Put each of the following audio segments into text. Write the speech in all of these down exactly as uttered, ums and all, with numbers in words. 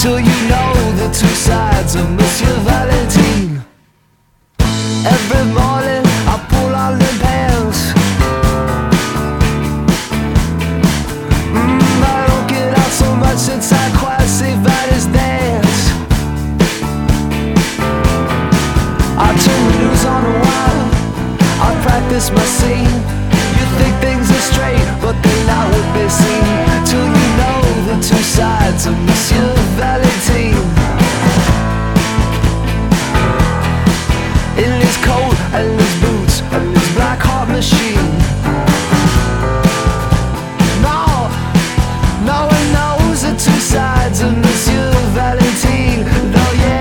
till you know the two sides of Monsieur Valentine. Every morning I pull on the pants. mm, I don't get out so much since I quite see Venice dance. I turn the news on a while, I practice my scene. You think things are straight, but they're not what they seem, till you know the two sides of Monsieur Valentine. In his coat and his boots and his black heart machine. No, no one knows the two sides of Monsieur Valentine. No, yeah.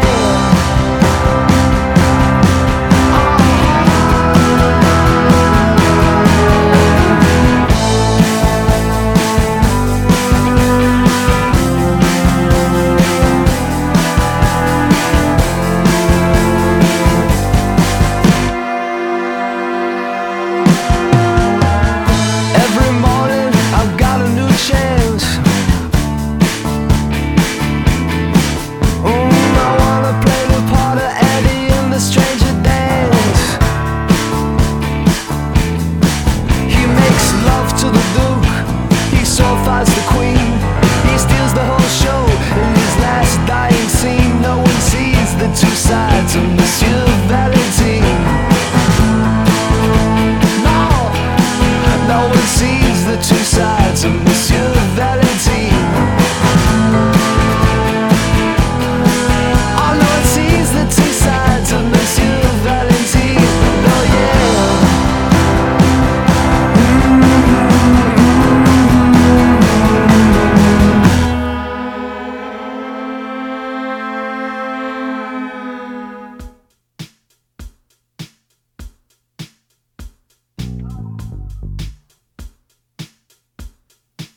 The queen, he steals the whole show in his last dying scene. No one sees the two sides